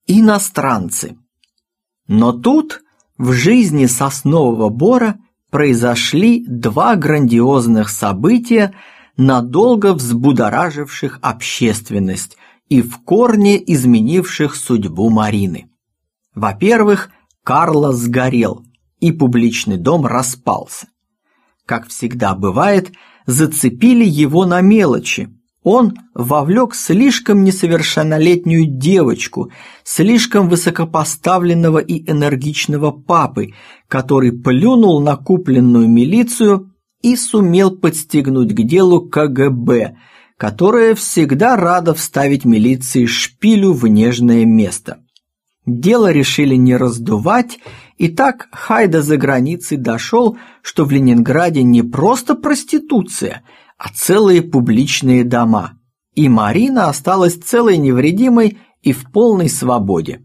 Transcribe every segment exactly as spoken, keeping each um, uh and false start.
Иностранцы. Но тут в жизни Соснового Бора произошли два грандиозных события, надолго взбудораживших общественность и в корне изменивших судьбу Марины. Во-первых, Карло сгорел, и публичный дом распался. Как всегда бывает, зацепили его на мелочи. Он вовлек слишком несовершеннолетнюю девочку, слишком высокопоставленного и энергичного папы, который плюнул на купленную милицию и сумел подстегнуть к делу ка гэ бэ, которая всегда рада вставить милиции шпилю в нежное место. Дело решили не раздувать, и так Хайда за границей дошел, что в Ленинграде не просто проституция, а целые публичные дома, и Марина осталась целой невредимой и в полной свободе.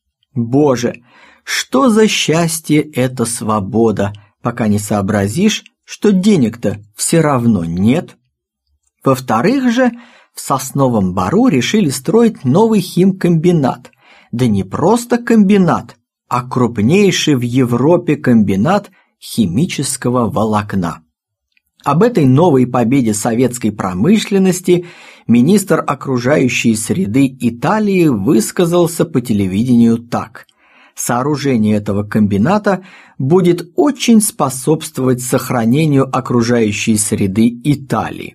Боже, что за счастье эта свобода, пока не сообразишь, что денег-то все равно нет. Во-вторых же, в Сосновом Бору решили строить новый химкомбинат, да не просто комбинат, а крупнейший в Европе комбинат химического волокна. Об этой новой победе советской промышленности министр окружающей среды Италии высказался по телевидению так: сооружение этого комбината будет очень способствовать сохранению окружающей среды Италии.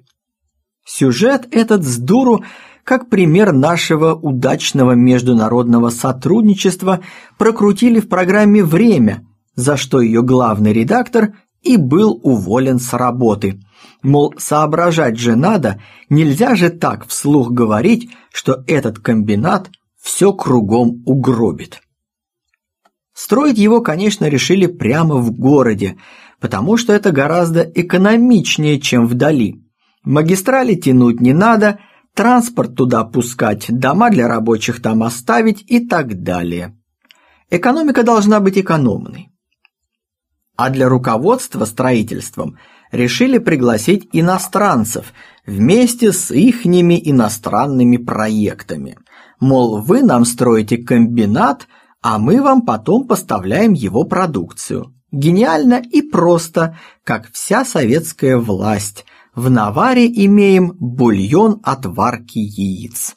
Сюжет этот с дуру, как пример нашего удачного международного сотрудничества, прокрутили в программе «Время», за что ее главный редактор и был уволен с работы. Мол, соображать же надо, нельзя же так вслух говорить, что этот комбинат все кругом угробит. Строить его, конечно, решили прямо в городе, потому что это гораздо экономичнее, чем вдали. Магистрали тянуть не надо, транспорт туда пускать, дома для рабочих там оставить и так далее. Экономика должна быть экономной. А для руководства строительством решили пригласить иностранцев вместе с ихними иностранными проектами. Мол, вы нам строите комбинат, а мы вам потом поставляем его продукцию. Гениально и просто, как вся советская власть. В наваре имеем бульон от варки яиц.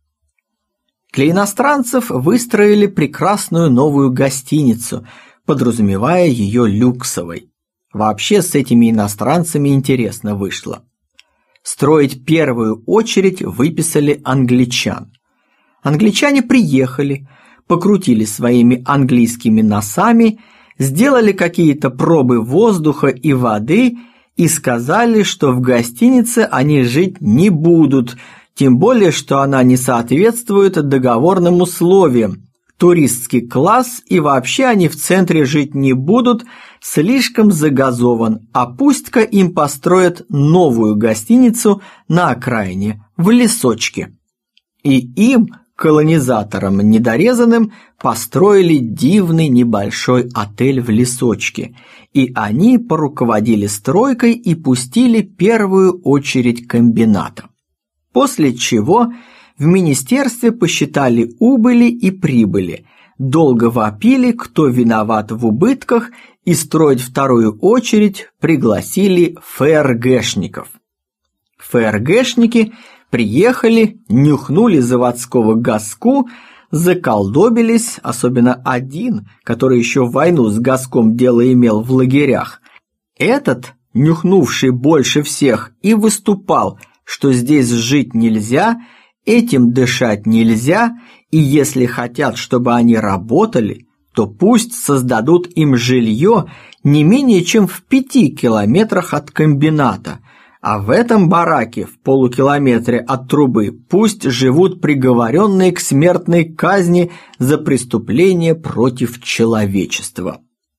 Для иностранцев выстроили прекрасную новую гостиницу, подразумевая ее люксовой. Вообще с этими иностранцами интересно вышло. Строить первую очередь выписали англичан. Англичане приехали, покрутили своими английскими носами, сделали какие-то пробы воздуха и воды и сказали, что в гостинице они жить не будут, тем более, что она не соответствует договорным условиям. Туристский класс и вообще они в центре жить не будут, слишком загазован, а пусть-ка им построят новую гостиницу на окраине, в лесочке. И им, колонизаторам недорезанным, построили дивный небольшой отель в лесочке, и они поруководили стройкой и пустили первую очередь комбината. После чего в министерстве посчитали убыли и прибыли, долго вопили, кто виноват в убытках, и строить вторую очередь пригласили эф эр гэшников. эф эр гэшники приехали, нюхнули заводского газку, заколдобились, особенно один, который еще войну с газком дело имел в лагерях. Этот, нюхнувший больше всех, и выступал, что здесь жить нельзя, этим дышать нельзя, и если хотят, чтобы они работали, то пусть создадут им жилье не менее чем в пяти километрах от комбината, а в этом бараке в полукилометре от трубы пусть живут приговоренные к смертной казни за преступление против человечества.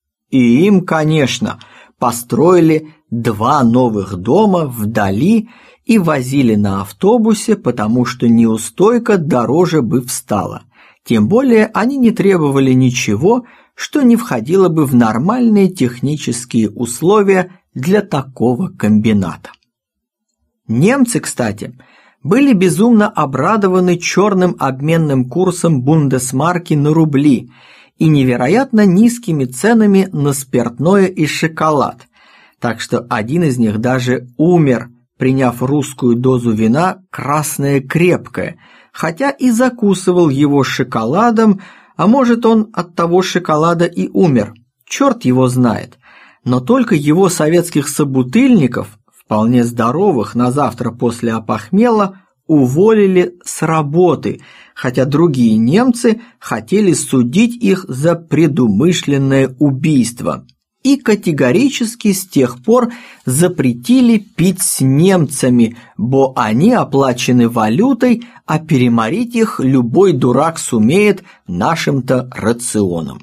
И им, конечно, построили два новых дома вдали и возили на автобусе, потому что неустойка дороже бы встала. Тем более они не требовали ничего, что не входило бы в нормальные технические условия для такого комбината. Немцы, кстати, были безумно обрадованы черным обменным курсом бундесмарки на рубли и невероятно низкими ценами на спиртное и шоколад, так что один из них даже умер, приняв русскую дозу вина «красное крепкое», хотя и закусывал его шоколадом, а может он от того шоколада и умер, черт его знает. Но только его советских собутыльников, вполне здоровых на завтра после опохмела, уволили с работы, хотя другие немцы хотели судить их за предумышленное убийство и категорически с тех пор запретили пить с немцами, бо они оплачены валютой, а переморить их любой дурак сумеет нашим-то рационом.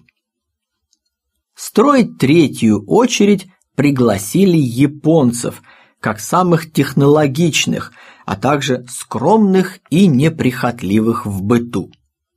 Строить третью очередь пригласили японцев, как самых технологичных, а также скромных и неприхотливых в быту.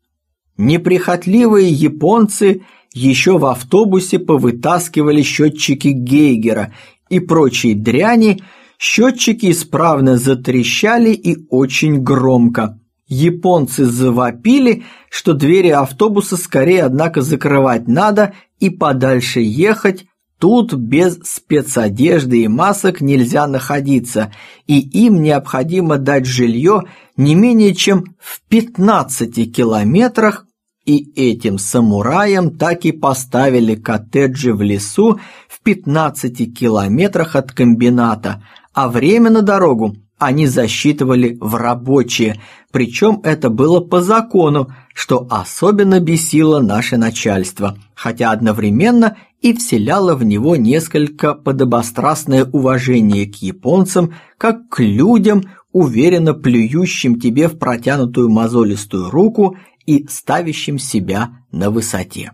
Неприхотливые японцы еще в автобусе повытаскивали счетчики Гейгера и прочие дряни, счетчики исправно затрещали и очень громко. Японцы завопили, что двери автобуса скорее, однако, закрывать надо и подальше ехать, тут без спецодежды и масок нельзя находиться, и им необходимо дать жилье не менее чем в пятнадцати километрах, и этим самураям так и поставили коттеджи в лесу в пятнадцати километрах от комбината, а время на дорогу они засчитывали в рабочие, причем это было по закону, что особенно бесило наше начальство, хотя одновременно и вселяло в него несколько подобострастное уважение к японцам, как к людям, уверенно плюющим тебе в протянутую мозолистую руку и ставящим себя на высоте.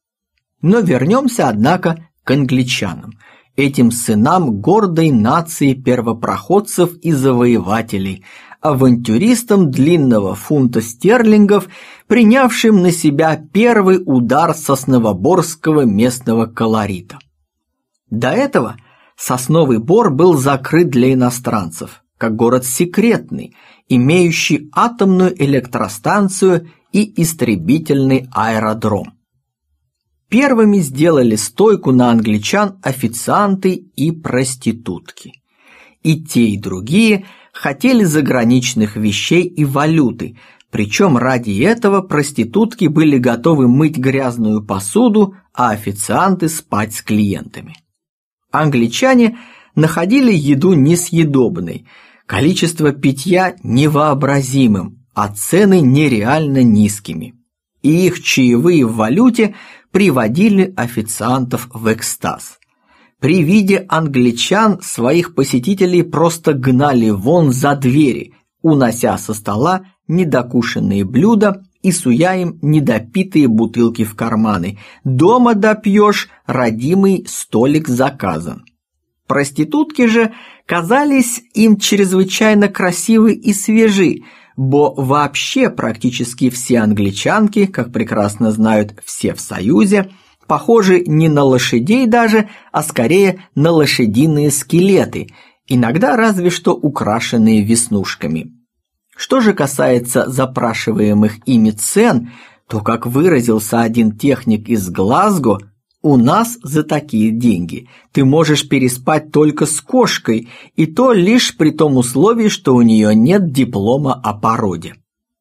Но вернемся, однако, к англичанам, этим сынам гордой нации первопроходцев и завоевателей, авантюристам длинного фунта стерлингов, принявшим на себя первый удар сосновоборского местного колорита. До этого Сосновый Бор был закрыт для иностранцев, как город секретный, имеющий атомную электростанцию и истребительный аэродром. Первыми сделали стойку на англичан официанты и проститутки. И те, и другие хотели заграничных вещей и валюты, причем ради этого проститутки были готовы мыть грязную посуду, а официанты спать с клиентами. Англичане находили еду несъедобной, количество питья невообразимым, а цены нереально низкими. И их чаевые в валюте приводили официантов в экстаз. При виде англичан своих посетителей просто гнали вон за двери, унося со стола недокушенные блюда и суя им недопитые бутылки в карманы. Дома допьешь, родимый столик заказан. Проститутки же казались им чрезвычайно красивы и свежи, бо вообще практически все англичанки, как прекрасно знают все в Союзе, похожи не на лошадей даже, а скорее на лошадиные скелеты, иногда разве что украшенные веснушками. Что же касается запрашиваемых ими цен, то, как выразился один техник из Глазго, у нас за такие деньги ты можешь переспать только с кошкой, и то лишь при том условии, что у нее нет диплома о породе.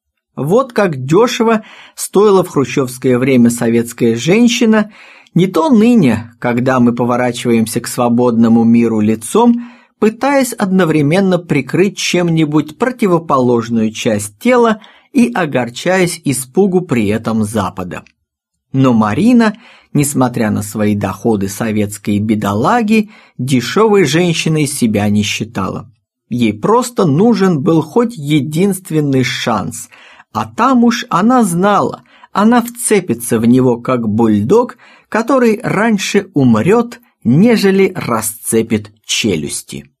Вот как дешево стоила в хрущевское время советская женщина, не то ныне, когда мы поворачиваемся к свободному миру лицом, пытаясь одновременно прикрыть чем-нибудь противоположную часть тела и огорчаясь испугу при этом Запада. Но Марина, несмотря на свои доходы советской бедолаги, дешевой женщиной себя не считала. Ей просто нужен был хоть единственный шанс, а там уж она знала, она вцепится в него как бульдог, который раньше умрет, нежели расцепит челюсти.